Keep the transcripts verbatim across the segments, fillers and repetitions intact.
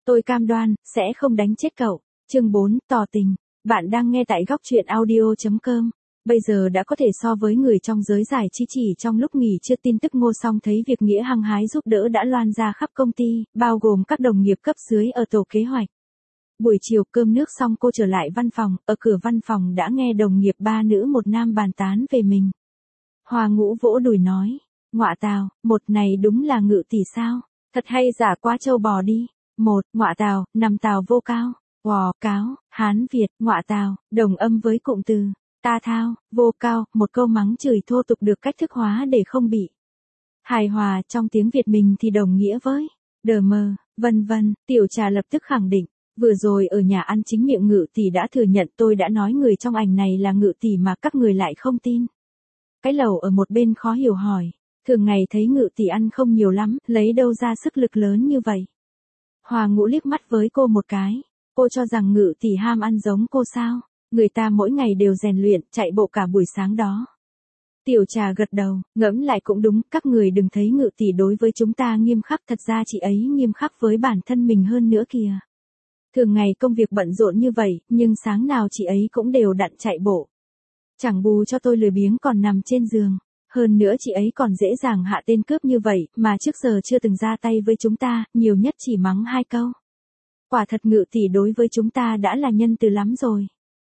Tôi cam đoan, sẽ không đánh chết cậu. Chương bốn, tỏ tình. Bạn đang nghe tại góc truyện audio chấm com. Bây giờ đã có thể so với người trong giới giải trí chỉ trong lúc nghỉ trưa tin tức Ngô Song thấy việc nghĩa hăng hái giúp đỡ đã loan ra khắp công ty, bao gồm các đồng nghiệp cấp dưới ở tổ kế hoạch. Buổi chiều cơm nước xong cô trở lại văn phòng, ở cửa văn phòng đã nghe đồng nghiệp ba nữ một nam bàn tán về mình. Hoa Ngũ vỗ đùi nói, ngọa tào, một này đúng là Ngự tỷ sao, thật hay giả quá trâu bò đi. Một, ngọa tào, nằm tào vô cao, gò, cáo, Hán Việt, ngọa tào, đồng âm với cụm từ, ta thao, vô cao, một câu mắng chửi thô tục được cách thức hóa để không bị hài hòa trong tiếng Việt mình thì đồng nghĩa với, đờ mờ, vân vân, Tiểu Trà lập tức khẳng định, vừa rồi ở nhà ăn chính miệng Ngự tỷ đã thừa nhận tôi đã nói người trong ảnh này là Ngự tỷ mà các người lại không tin. Cái lầu ở một bên khó hiểu hỏi, thường ngày thấy Ngự tỷ ăn không nhiều lắm, lấy đâu ra sức lực lớn như vậy. Hoa Ngũ liếc mắt với cô một cái, cô cho rằng Ngự tỷ ham ăn giống cô sao, người ta mỗi ngày đều rèn luyện, chạy bộ cả buổi sáng đó. Tiểu Trà gật đầu, ngẫm lại cũng đúng, các người đừng thấy Ngự tỷ đối với chúng ta nghiêm khắc, thật ra chị ấy nghiêm khắc với bản thân mình hơn nữa kìa. Thường ngày công việc bận rộn như vậy, nhưng sáng nào chị ấy cũng đều đặn chạy bộ. Chẳng bù cho tôi lười biếng còn nằm trên giường. Hơn nữa chị ấy còn dễ dàng hạ tên cướp như vậy, mà trước giờ chưa từng ra tay với chúng ta, nhiều nhất chỉ mắng hai câu. Quả thật Ngự tỷ đối với chúng ta đã là nhân từ lắm rồi.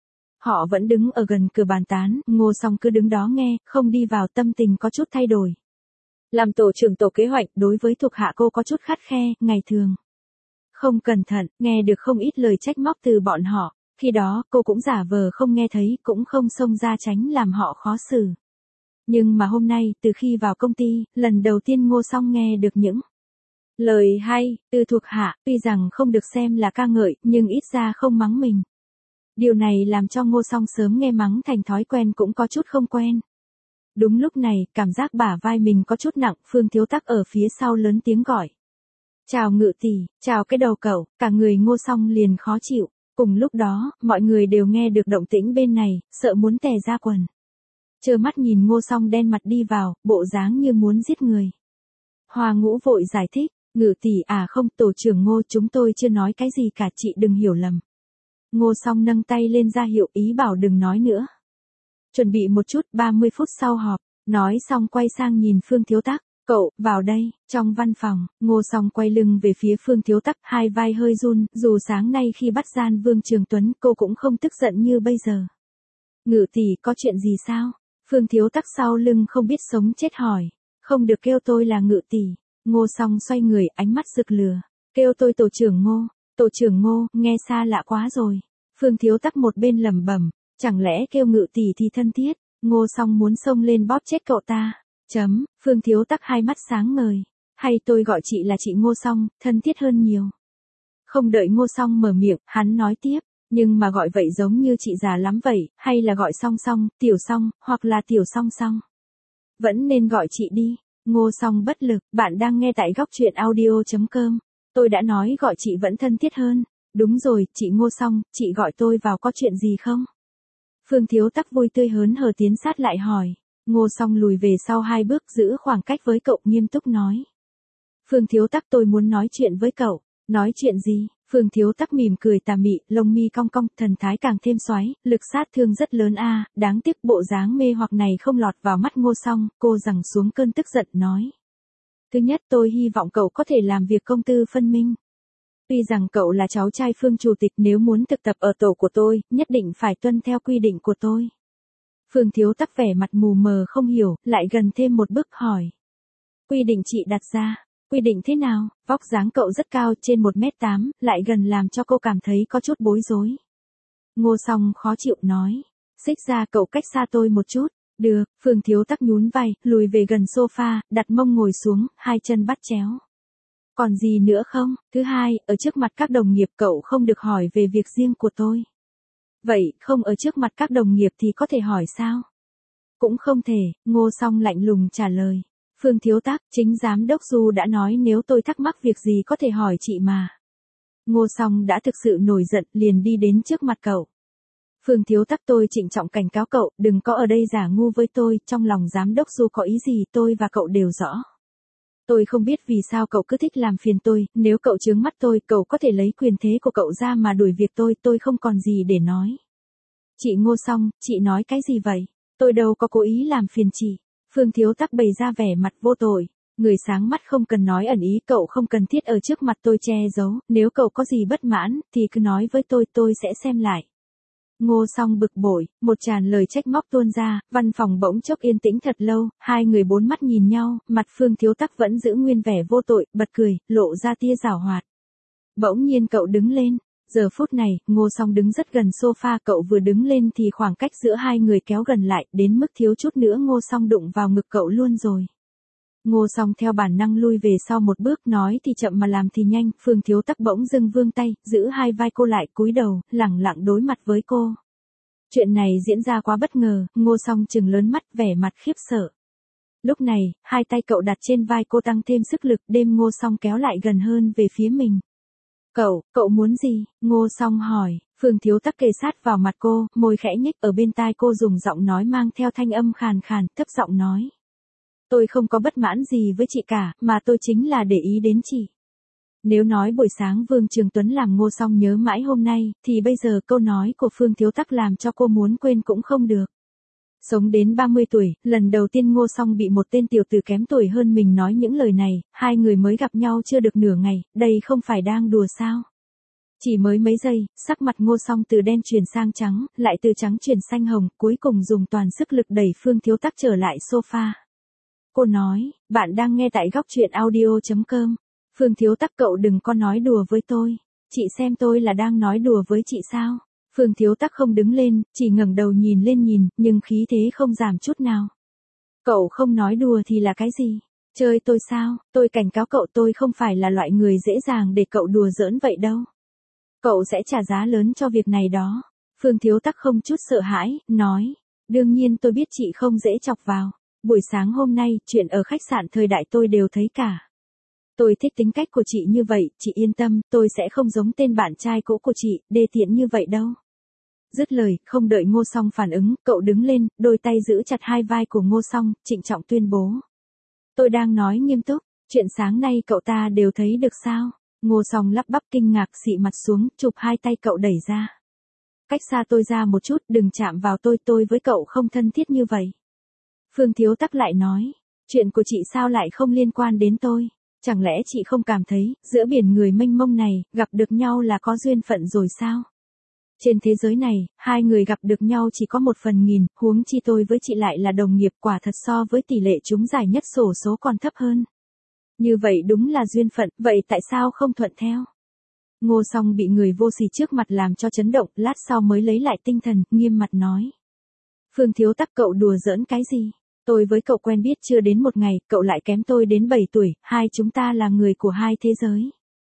Họ vẫn đứng ở gần cửa bàn tán, Ngô Song cứ đứng đó nghe, không đi vào, tâm tình có chút thay đổi. Làm tổ trưởng tổ kế hoạch, đối với thuộc hạ cô có chút khắt khe, ngày thường. Không cẩn thận, nghe được không ít lời trách móc từ bọn họ, khi đó cô cũng giả vờ không nghe thấy, cũng không xông ra tránh làm họ khó xử. Nhưng mà hôm nay, từ khi vào công ty, lần đầu tiên Ngô Song nghe được những lời hay từ thuộc hạ, tuy rằng không được xem là ca ngợi, nhưng ít ra không mắng mình. Điều này làm cho Ngô Song sớm nghe mắng thành thói quen cũng có chút không quen. Đúng lúc này, cảm giác bả vai mình có chút nặng, Phương Thiếu Tắc ở phía sau lớn tiếng gọi. Chào Ngự tỷ, chào cái đầu cậu, cả người Ngô Song liền khó chịu. Cùng lúc đó, mọi người đều nghe được động tĩnh bên này, sợ muốn tè ra quần. Trơ mắt nhìn Ngô Song đen mặt đi vào, bộ dáng như muốn giết người. Hoa Ngũ vội giải thích, Ngự tỷ à không, tổ trưởng Ngô, chúng tôi chưa nói cái gì cả, chị đừng hiểu lầm. Ngô Song nâng tay lên ra hiệu ý bảo đừng nói nữa. Chuẩn bị một chút, ba mươi phút sau họp, nói xong quay sang nhìn Phương Thiếu Tắc, cậu, vào đây, trong văn phòng, Ngô Song quay lưng về phía Phương Thiếu Tắc, hai vai hơi run, dù sáng nay khi bắt gian Vương Trường Tuấn cô cũng không tức giận như bây giờ. Ngự tỷ có chuyện gì sao? Phương Thiếu Tắc sau lưng không biết sống chết hỏi, không được kêu tôi là Ngự tỷ. Ngô Song xoay người, ánh mắt rực lửa, kêu tôi tổ trưởng Ngô, tổ trưởng Ngô, nghe xa lạ quá rồi. Phương Thiếu Tắc một bên lẩm bẩm, chẳng lẽ kêu Ngự tỷ thì thân thiết, Ngô Song muốn xông lên bóp chết cậu ta. Chấm, Phương Thiếu Tắc hai mắt sáng ngời, hay tôi gọi chị là chị Ngô Song, thân thiết hơn nhiều. Không đợi Ngô Song mở miệng, hắn nói tiếp, nhưng mà gọi vậy giống như chị già lắm vậy, hay là gọi Song Song, Tiểu Song, hoặc là Tiểu Song Song. Vẫn nên gọi chị đi. Ngô Song bất lực, bạn đang nghe tại góc truyện audio chấm com. Tôi đã nói gọi chị vẫn thân thiết hơn. Đúng rồi, chị Ngô Song, chị gọi tôi vào có chuyện gì không? Phương Thiếu Tắc vui tươi hớn hở tiến sát lại hỏi. Ngô Song lùi về sau hai bước, giữ khoảng cách với cậu, nghiêm túc nói. Phương Thiếu Tắc, tôi muốn nói chuyện với cậu. Nói chuyện gì? Phương Thiếu Tắc mỉm cười tà mị, lông mi cong cong, thần thái càng thêm xoáy, lực sát thương rất lớn a, đáng tiếc bộ dáng mê hoặc này không lọt vào mắt Ngô Song, cô giằng xuống cơn tức giận nói. Thứ nhất, tôi hy vọng cậu có thể làm việc công tư phân minh. Tuy rằng cậu là cháu trai Phương chủ tịch, nếu muốn thực tập ở tổ của tôi, nhất định phải tuân theo quy định của tôi. Phương Thiếu Tắc vẻ mặt mù mờ không hiểu, lại gần thêm một bước hỏi. Quy định chị đặt ra. Quy định thế nào? Vóc dáng cậu rất cao, trên một mét tám, lại gần làm cho cô cảm thấy có chút bối rối. Ngô Song khó chịu nói. Xích ra, cậu cách xa tôi một chút. Được, Phương Thiếu Tắc nhún vai, lùi về gần sofa, đặt mông ngồi xuống, hai chân bắt chéo. Còn gì nữa không? Thứ hai, ở trước mặt các đồng nghiệp cậu không được hỏi về việc riêng của tôi. Vậy, không ở trước mặt các đồng nghiệp thì có thể hỏi sao? Cũng không thể, Ngô Song lạnh lùng trả lời. Phương Thiếu Tắc, chính giám đốc Du đã nói nếu tôi thắc mắc việc gì có thể hỏi chị mà. Ngô Song đã thực sự nổi giận, liền đi đến trước mặt cậu. Phương Thiếu Tắc, tôi trịnh trọng cảnh cáo cậu, đừng có ở đây giả ngu với tôi, trong lòng giám đốc Du có ý gì tôi và cậu đều rõ. Tôi không biết vì sao cậu cứ thích làm phiền tôi, nếu cậu chướng mắt tôi, cậu có thể lấy quyền thế của cậu ra mà đuổi việc tôi, tôi không còn gì để nói. Chị Ngô Song, chị nói cái gì vậy? Tôi đâu có cố ý làm phiền chị. Phương Thiếu Tắc bày ra vẻ mặt vô tội. Người sáng mắt không cần nói ẩn ý, cậu không cần thiết ở trước mặt tôi che giấu, nếu cậu có gì bất mãn, thì cứ nói với tôi, tôi sẽ xem lại. Ngô Song bực bội, một tràn lời trách móc tuôn ra, văn phòng bỗng chốc yên tĩnh thật lâu, hai người bốn mắt nhìn nhau, mặt Phương Thiếu Tắc vẫn giữ nguyên vẻ vô tội, bật cười, lộ ra tia giảo hoạt. Bỗng nhiên cậu đứng lên. Giờ phút này, Ngô Song đứng rất gần sofa, cậu vừa đứng lên thì khoảng cách giữa hai người kéo gần lại, đến mức thiếu chút nữa Ngô Song đụng vào ngực cậu luôn rồi. Ngô Song theo bản năng lui về sau một bước, nói thì chậm mà làm thì nhanh, Phương Thiếu Tắc bỗng dưng vươn tay, giữ hai vai cô lại, cúi đầu, lẳng lặng đối mặt với cô. Chuyện này diễn ra quá bất ngờ, Ngô Song trừng lớn mắt, vẻ mặt khiếp sợ. Lúc này, hai tay cậu đặt trên vai cô tăng thêm sức lực, đêm Ngô Song kéo lại gần hơn về phía mình. Cậu, cậu muốn gì? Ngô Song hỏi. Phương Thiếu Tắc kề sát vào mặt cô, môi khẽ nhếch, ở bên tai cô dùng giọng nói mang theo thanh âm khàn khàn, thấp giọng nói. Tôi không có bất mãn gì với chị cả, mà tôi chính là để ý đến chị. Nếu nói buổi sáng Vương Trường Tuấn làm Ngô Song nhớ mãi hôm nay, thì bây giờ câu nói của Phương Thiếu Tắc làm cho cô muốn quên cũng không được. Sống đến ba mươi tuổi, lần đầu tiên Ngô Song bị một tên tiểu tử kém tuổi hơn mình nói những lời này, hai người mới gặp nhau chưa được nửa ngày, đây không phải đang đùa sao? Chỉ mới mấy giây, sắc mặt Ngô Song từ đen chuyển sang trắng, lại từ trắng chuyển xanh hồng, cuối cùng dùng toàn sức lực đẩy Phương Thiếu Tắc trở lại sofa. Cô nói, bạn đang nghe tại góc truyện audio chấm com. Phương Thiếu Tắc, cậu đừng có nói đùa với tôi. Chị xem tôi là đang nói đùa với chị sao? Phương Thiếu Tắc không đứng lên, chỉ ngẩng đầu nhìn lên nhìn, nhưng khí thế không giảm chút nào. Cậu không nói đùa thì là cái gì? Chơi tôi sao? Tôi cảnh cáo cậu, tôi không phải là loại người dễ dàng để cậu đùa giỡn vậy đâu. Cậu sẽ trả giá lớn cho việc này đó. Phương Thiếu Tắc không chút sợ hãi, nói. Đương nhiên tôi biết chị không dễ chọc vào. Buổi sáng hôm nay, chuyện ở khách sạn Thời Đại tôi đều thấy cả. Tôi thích tính cách của chị như vậy, chị yên tâm, tôi sẽ không giống tên bạn trai cũ của chị, đê tiện như vậy đâu. Dứt lời, không đợi Ngô Song phản ứng, cậu đứng lên, đôi tay giữ chặt hai vai của Ngô Song, trịnh trọng tuyên bố. Tôi đang nói nghiêm túc, chuyện sáng nay cậu ta đều thấy được sao? Ngô Song lắp bắp kinh ngạc, xị mặt xuống, chụp hai tay cậu đẩy ra. Cách xa tôi ra một chút, đừng chạm vào tôi, tôi với cậu không thân thiết như vậy. Phương Thiếu Tắc lại nói, chuyện của chị sao lại không liên quan đến tôi? Chẳng lẽ chị không cảm thấy, giữa biển người mênh mông này, gặp được nhau là có duyên phận rồi sao? Trên thế giới này, hai người gặp được nhau chỉ có một phần nghìn, huống chi tôi với chị lại là đồng nghiệp, quả thật so với tỷ lệ trúng giải nhất xổ số còn thấp hơn. Như vậy đúng là duyên phận, vậy tại sao không thuận theo? Ngô Song bị người vô sỉ trước mặt làm cho chấn động, lát sau mới lấy lại tinh thần, nghiêm mặt nói. Phương Thiếu Tắc, cậu đùa giỡn cái gì? Tôi với cậu quen biết chưa đến một ngày, cậu lại kém tôi đến bảy tuổi, hai chúng ta là người của hai thế giới.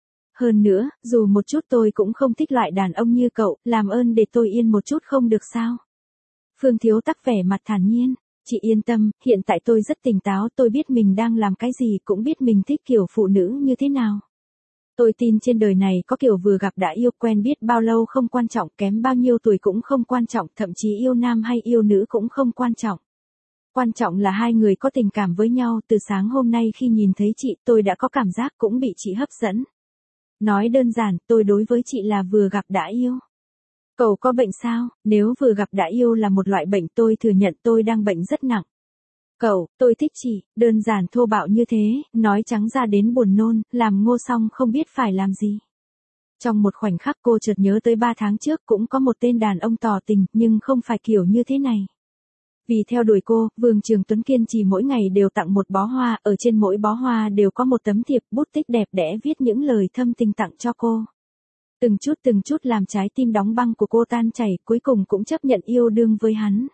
Hơn nữa, dù một chút tôi cũng không thích loại đàn ông như cậu, làm ơn để tôi yên một chút không được sao? Phương Thiếu Tắc vẻ mặt thản nhiên, chị yên tâm, hiện tại tôi rất tỉnh táo, tôi biết mình đang làm cái gì, cũng biết mình thích kiểu phụ nữ như thế nào. Tôi tin trên đời này có kiểu vừa gặp đã yêu, quen biết bao lâu không quan trọng, kém bao nhiêu tuổi cũng không quan trọng, thậm chí yêu nam hay yêu nữ cũng không quan trọng. Quan trọng là hai người có tình cảm với nhau, từ sáng hôm nay khi nhìn thấy chị, tôi đã có cảm giác cũng bị chị hấp dẫn. Nói đơn giản, tôi đối với chị là vừa gặp đã yêu. Cậu có bệnh sao? Nếu vừa gặp đã yêu là một loại bệnh, tôi thừa nhận tôi đang bệnh rất nặng. Cậu, tôi thích chị, đơn giản thô bạo như thế, nói trắng ra đến buồn nôn, làm Ngô Song không biết phải làm gì. Trong một khoảnh khắc cô chợt nhớ tới ba tháng trước cũng có một tên đàn ông tỏ tình, nhưng không phải kiểu như thế này. Vì theo đuổi cô, Vương Trường Tuấn kiên trì mỗi ngày đều tặng một bó hoa, ở trên mỗi bó hoa đều có một tấm thiệp bút tích đẹp đẽ viết những lời thâm tình tặng cho cô. Từng chút từng chút làm trái tim đóng băng của cô tan chảy, cuối cùng cũng chấp nhận yêu đương với hắn.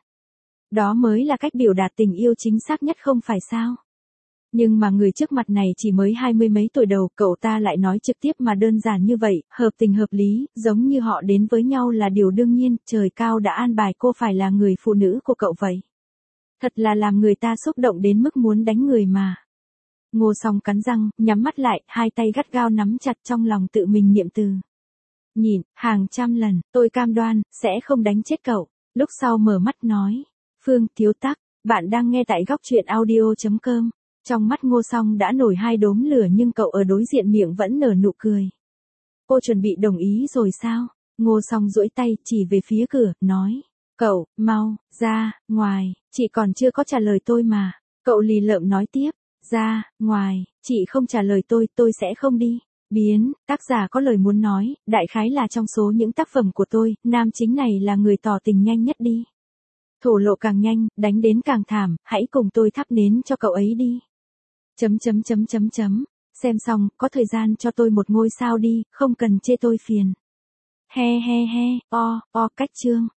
Đó mới là cách biểu đạt tình yêu chính xác nhất không phải sao? Nhưng mà người trước mặt này chỉ mới hai mươi mấy tuổi đầu, cậu ta lại nói trực tiếp mà đơn giản như vậy, hợp tình hợp lý, giống như họ đến với nhau là điều đương nhiên, trời cao đã an bài cô phải là người phụ nữ của cậu vậy. Thật là làm người ta xúc động đến mức muốn đánh người mà. Ngô Song cắn răng, nhắm mắt lại, hai tay gắt gao nắm chặt, trong lòng tự mình niệm từ. Nhìn, hàng trăm lần, tôi cam đoan, sẽ không đánh chết cậu. Lúc sau mở mắt nói, Phương Thiếu Tắc, bạn đang nghe tại góc truyện audio chấm com. Trong mắt Ngô Song đã nổi hai đốm lửa nhưng cậu ở đối diện miệng vẫn nở nụ cười. Cô chuẩn bị đồng ý rồi sao? Ngô Song duỗi tay chỉ về phía cửa, nói. Cậu, mau, ra, ngoài, chị còn chưa có trả lời tôi mà. Cậu lì lợm nói tiếp. Ra, ngoài, chị không trả lời tôi, tôi sẽ không đi. Biến, tác giả có lời muốn nói, đại khái là trong số những tác phẩm của tôi, nam chính này là người tỏ tình nhanh nhất đi. Thổ lộ càng nhanh, đánh đến càng thảm, hãy cùng tôi thắp nến cho cậu ấy đi. Chấm chấm chấm chấm chấm. Xem xong, có thời gian cho tôi một ngôi sao đi, không cần chê tôi phiền. He he he, o, o, cách chương.